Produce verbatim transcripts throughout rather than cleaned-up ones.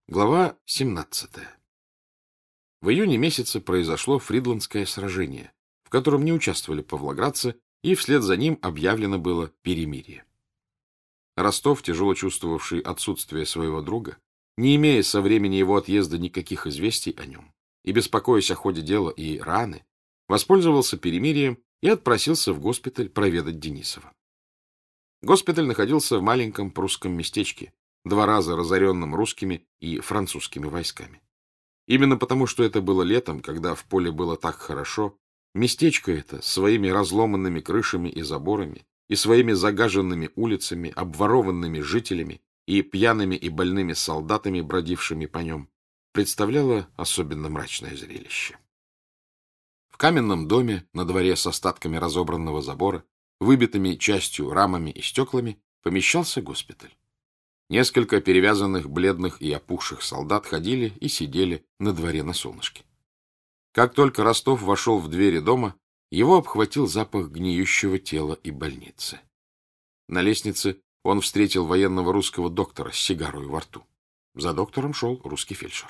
Глава семнадцатая. В июне месяце произошло Фридландское сражение, в котором не участвовали павлоградцы, и вслед за ним объявлено было перемирие. Ростов, тяжело чувствовавший отсутствие своего друга, не имея со времени его отъезда никаких известий о нем, и беспокоясь о ходе дела и раны, воспользовался перемирием и отпросился в госпиталь проведать Денисова. Госпиталь находился в маленьком прусском местечке, два раза разоренным русскими и французскими войсками. Именно потому, что это было летом, когда в поле было так хорошо, местечко это с своими разломанными крышами и заборами, и своими загаженными улицами, обворованными жителями и пьяными и больными солдатами, бродившими по нем, представляло особенно мрачное зрелище. В каменном доме, на дворе с остатками разобранного забора, выбитыми частью рамами и стеклами, помещался госпиталь. Несколько перевязанных, бледных и опухших солдат ходили и сидели на дворе на солнышке. Как только Ростов вошел в двери дома, его обхватил запах гниющего тела и больницы. На лестнице он встретил военного русского доктора с сигарой во рту. За доктором шел русский фельдшер.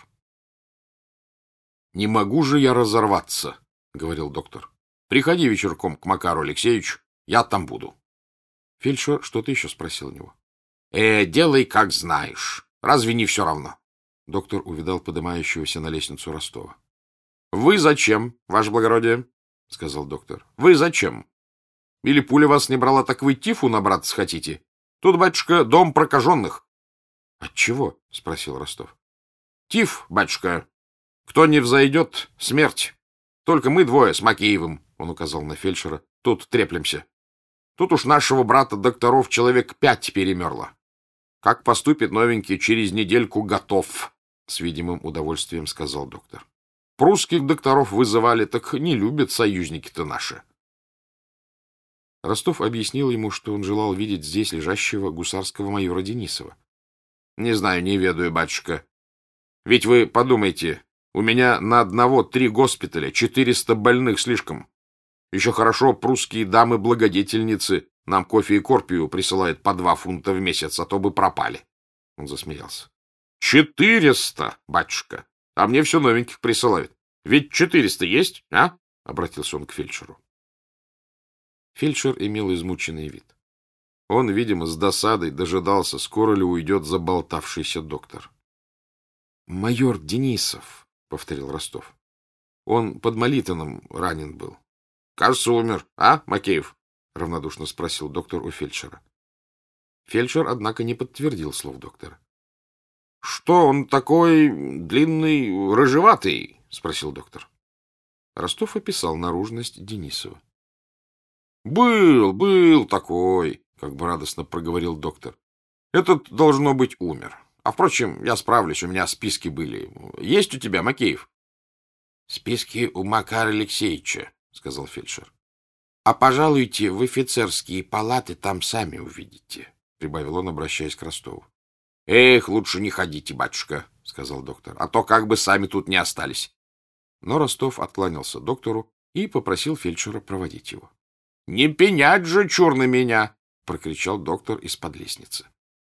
— Не могу же я разорваться, — говорил доктор. — Приходи вечерком к Макару Алексеевичу, я там буду. Фельдшер что-то еще спросил у него. Э, делай, как знаешь. Разве не все равно? Доктор увидал поднимающегося на лестницу Ростова. — Вы зачем, ваше благородие? — сказал доктор. — Вы зачем? Или пуля вас не брала, так вы тифу набраться хотите? Тут, батюшка, дом прокаженных. — Отчего? — спросил Ростов. — Тиф, батюшка. Кто не взойдет, смерть. Только мы двое с Макеевым, — он указал на фельдшера, — тут треплемся. Тут уж нашего брата докторов человек пять перемерло. Как поступит новенький, через недельку готов, — с видимым удовольствием сказал доктор. Прусских докторов вызывали, так не любят союзники-то наши. Ростов объяснил ему, что он желал видеть здесь лежащего гусарского майора Денисова. — Не знаю, не ведаю, батюшка. Ведь вы подумайте, у меня на одного три госпиталя, четыреста больных слишком. Еще хорошо прусские дамы-благодетельницы нам кофе и корпию присылают по два фунта в месяц, а то бы пропали. Он засмеялся. — Четыреста, батюшка! А мне все новеньких присылают. Ведь четыреста есть, а? — обратился он к фельдшеру. Фельдшер имел измученный вид. Он, видимо, с досадой дожидался, скоро ли уйдет заболтавшийся доктор. — Майор Денисов, — повторил Ростов. Он под Молитвенным ранен был. — Кажется, умер, а, Макеев? — равнодушно спросил доктор у фельдшера. Фельдшер, однако, не подтвердил слов доктора. — Что он такой длинный, рыжеватый? — спросил доктор. Ростов описал наружность Денисова. — Был, был такой, — как бы радостно проговорил доктор. — Этот, должно быть, умер. А, впрочем, я справлюсь, у меня списки были. Есть у тебя, Макеев? — Списки у Макара Алексеевича, — сказал фельдшер. — А пожалуйте в офицерские палаты, там сами увидите, — прибавил он, обращаясь к Ростову. — Эх, лучше не ходите, батюшка, — сказал доктор, — а то как бы сами тут не остались. Но Ростов откланялся доктору и попросил фельдшера проводить его. — Не пенять же, чур на меня! — прокричал доктор из-под лестницы.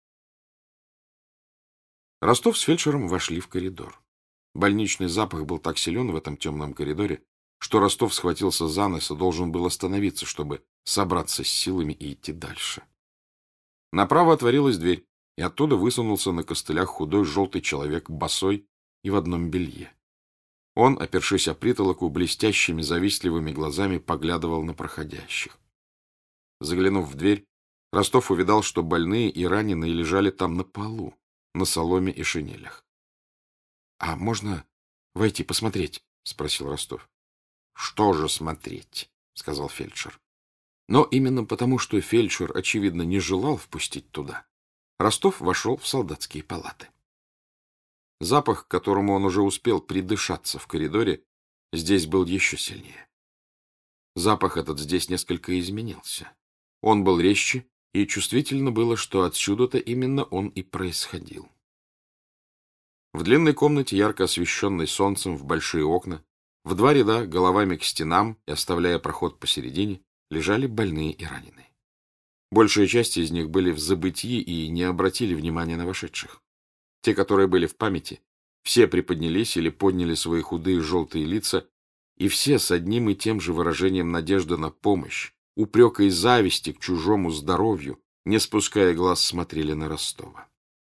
Ростов с фельдшером вошли в коридор. Больничный запах был так силен в этом темном коридоре, что Ростов схватился за нос и должен был остановиться, чтобы собраться с силами и идти дальше. Направо отворилась дверь, и оттуда высунулся на костылях худой желтый человек, босой и в одном белье. Он, опершись о притолоку, блестящими завистливыми глазами поглядывал на проходящих. Заглянув в дверь, Ростов увидал, что больные и раненые лежали там на полу, на соломе и шинелях. — А можно войти посмотреть? — спросил Ростов. — Что же смотреть? — сказал фельдшер. Но именно потому, что фельдшер, очевидно, не желал впустить туда, Ростов вошел в солдатские палаты. Запах, к которому он уже успел придышаться в коридоре, здесь был еще сильнее. Запах этот здесь несколько изменился. Он был резче, и чувствительно было, что отсюда-то именно он и происходил. В длинной комнате, ярко освещенной солнцем в большие окна, в два ряда, головами к стенам и оставляя проход посередине, лежали больные и раненые. Большая часть из них были в забытии и не обратили внимания на вошедших. Те, которые были в памяти, все приподнялись или подняли свои худые желтые лица, и все с одним и тем же выражением надежды на помощь, упрека и зависти к чужому здоровью, не спуская глаз, смотрели на Ростова.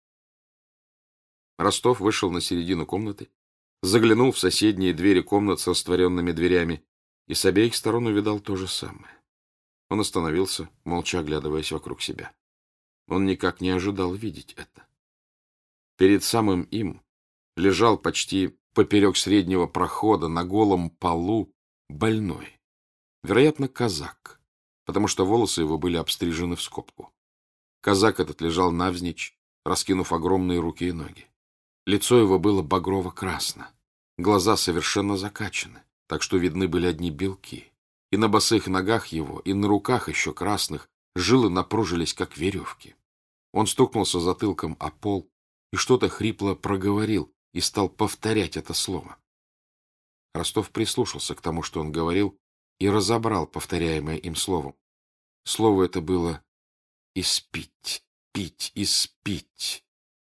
Ростов вышел на середину комнаты, заглянул в соседние двери комнат с растворенными дверями и с обеих сторон увидал то же самое. Он остановился, молча оглядываясь вокруг себя. Он никак не ожидал видеть это. Перед самым им лежал почти поперек среднего прохода на голом полу больной, вероятно, казак, потому что волосы его были обстрижены в скобку. Казак этот лежал навзничь, раскинув огромные руки и ноги. Лицо его было багрово-красно, глаза совершенно закачаны, так что видны были одни белки. И на босых ногах его, и на руках еще красных жилы напружились, как веревки. Он стукнулся затылком о пол и что-то хрипло проговорил и стал повторять это слово. Ростов прислушался к тому, что он говорил, и разобрал повторяемое им словом. Слово это было «испить, пить, испить».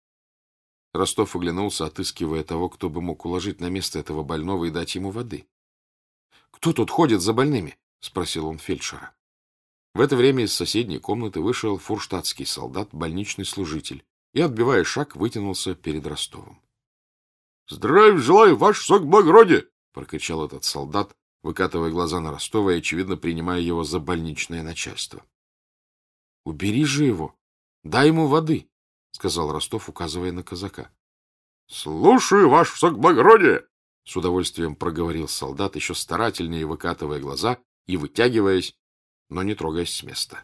Ростов оглянулся, отыскивая того, кто бы мог уложить на место этого больного и дать ему воды. — Кто тут ходит за больными? — спросил он фельдшера. В это время из соседней комнаты вышел фурштадтский солдат, больничный служитель, и, отбивая шаг, вытянулся перед Ростовым. — Здравия желаю, ваше высокоблагородие! — прокричал этот солдат, выкатывая глаза на Ростова и, очевидно, принимая его за больничное начальство. — Убери же его! Дай ему воды! — сказал Ростов, указывая на казака. — Слушаю, ваше высокоблагородие! — с удовольствием проговорил солдат, еще старательнее выкатывая глаза и вытягиваясь, но не трогаясь с места.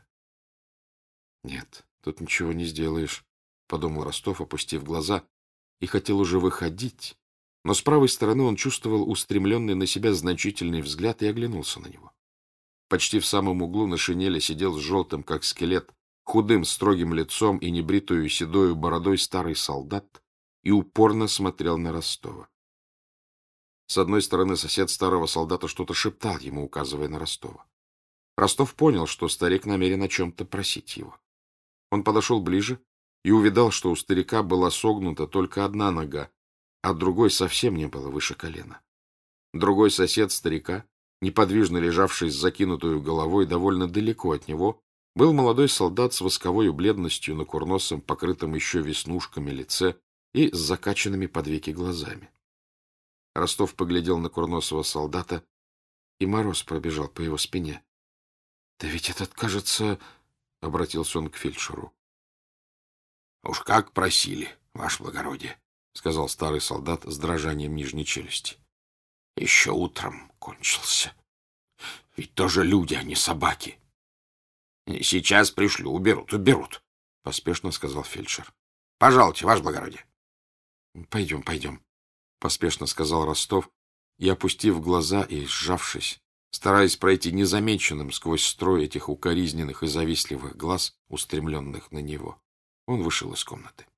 — Нет, тут ничего не сделаешь, — подумал Ростов, опустив глаза, и хотел уже выходить, но с правой стороны он чувствовал устремленный на себя значительный взгляд и оглянулся на него. Почти в самом углу на шинели сидел с желтым, как скелет, худым, строгим лицом и небритую седою бородой старый солдат и упорно смотрел на Ростова. С одной стороны сосед старого солдата что-то шептал ему, указывая на Ростова. Ростов понял, что старик намерен о чем-то просить его. Он подошел ближе и увидал, что у старика была согнута только одна нога, а другой совсем не было выше колена. Другой сосед старика, неподвижно лежавший с закинутую головой довольно далеко от него, был молодой солдат с восковой бледностью на курносом, покрытом еще веснушками лице и с закачанными под веки глазами. Ростов поглядел на курносого солдата, и мороз пробежал по его спине. — Да ведь этот, кажется... — обратился он к фельдшеру. — Уж как просили, ваше благородие, — сказал старый солдат с дрожанием нижней челюсти. — Еще утром кончился. Ведь тоже люди, а не собаки. — Сейчас пришлю, уберут, уберут, — поспешно сказал фельдшер. — Пожалуйте, ваше благородие. — Пойдем, пойдем, — поспешно сказал Ростов, и, опустив глаза и сжавшись, стараясь пройти незамеченным сквозь строй этих укоризненных и завистливых глаз, устремленных на него, он вышел из комнаты.